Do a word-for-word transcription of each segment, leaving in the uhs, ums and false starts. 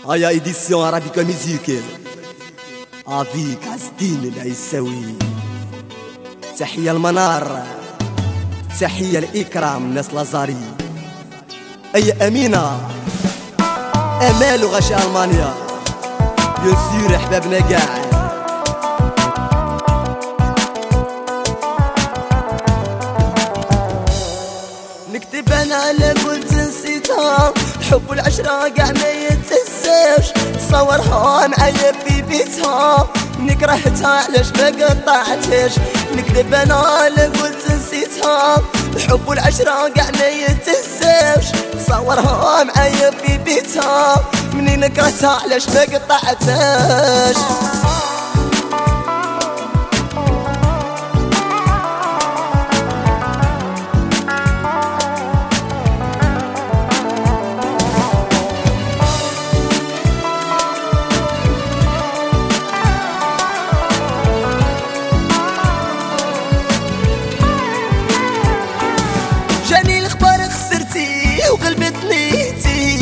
هيا ايديسيون عربيكا ميوزيكال افيك عز الدين العيساوي. تحية المنار، تحية الإكرام ناس لازاري، أي أمينة أمال وغشا ألمانيا بيان سور أحبابنا قاع. نكتب أنا على قلت نسيتها، حب العشرة قاع ما يتنساش، صورها معايا في بيتها، نكرهتها علاش ما قطعتهاش. نكذب انا على قلت نسيتها، حب العشرة قاع ما يتنساش، صورها معايا في بيتها، منين كرهتها علاش ما قطعتهاش. وقلبي تنيتي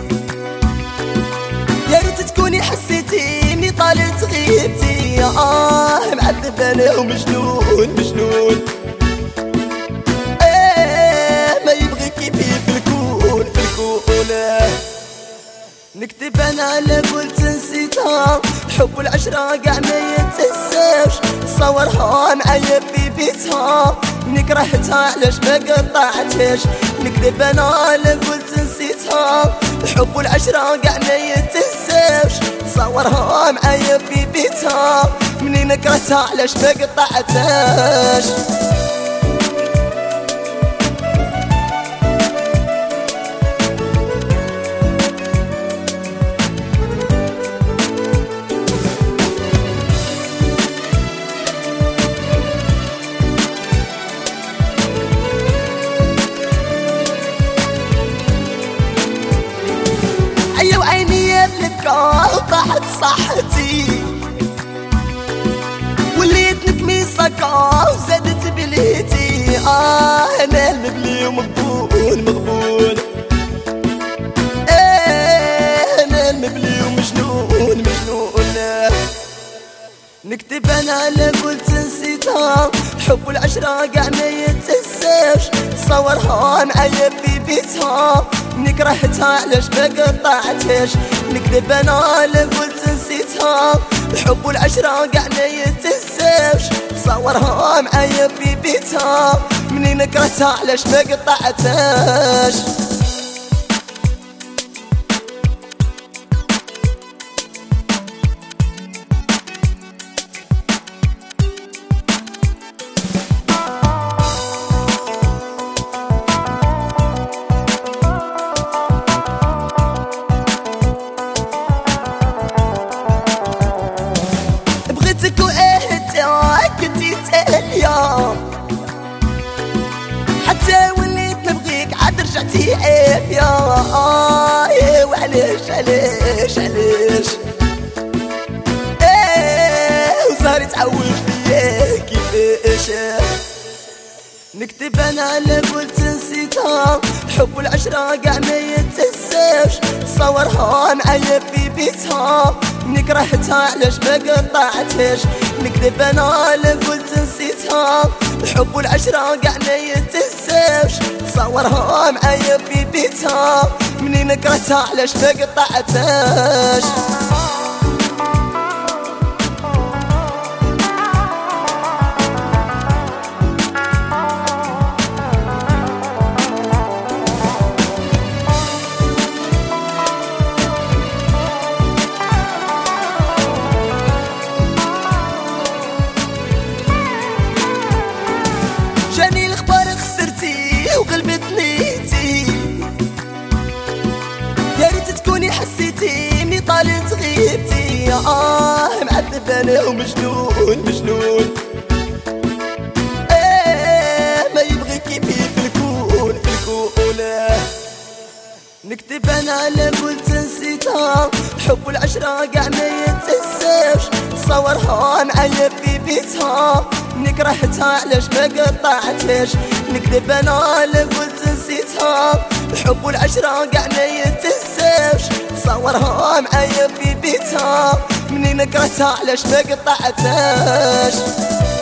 يا ريت تكوني حسيتيني طالت غيبتي، اه معذب انا ومجنون مجنون، ايه ما يبغي كيفي في الكون في الكون. نكتب انا على قلت نسيتها، حب العشرة قاع ما يتنساش، صورها معايا في بيتها، نكرهتها علاش ما قطعتهاش. نكذب انا على قلت نسيتها، حب العشرة قاع ما يتنساش، صورها معايا في بيتها، منين كرهتها علاش ما قطعتهاش. وطاحت صحتي وليت نكمي سكا وزادت بليتي، اه انا المبلي ومغبون مغبون، ايه انا المبلي ومجنون مجنون. نكتب انا على قلت نسيتها، حب العشرة قاع ما يتنساش، صورها معايا في بيتها، نكرهتها علاش ما قطعتهاش. نكذب انا على قلت نسيتها، حب العشرة قاع ما يتنساش، صورها معايا في بيتها، منين كرهتها علاش ما قطعتهاش. حتى وليت نبغيك عاد رجعتي عيب يا آه، وعلاش علاش علاش ايه وزهري تعوج فيا كيفاش. نكتب انا على قلت نسيتها، حب العشرة قاع ما يتنساش، صورها معايا في بيتها، نكرهتها علاش ما قطعتهاش. نكذب انا على قلت نسيتها، حب العشرة قاع ما يتنساش، صورها معايا في بيتها، منين كرهتها علاش ما قطعتهاش. وقلبي تنيتي يا ريت تكوني حسيتيني طالت غيبتي، اه معذب انا ومجنون مجنون، ايه ما يبغي كيفي في الكون في الكون. نكتب انا على قلت نسيتها، حب العشرة قاع ما يتنساش، صورها معايا في بيتها، نكرهتها علاش ما قطعتهاش. نكذب انا على قلت نسيتها، حب العشرة قاع ما يتنساش، صورها معايا في بيتها، مني نكرتها علاش ما قطعتهاش.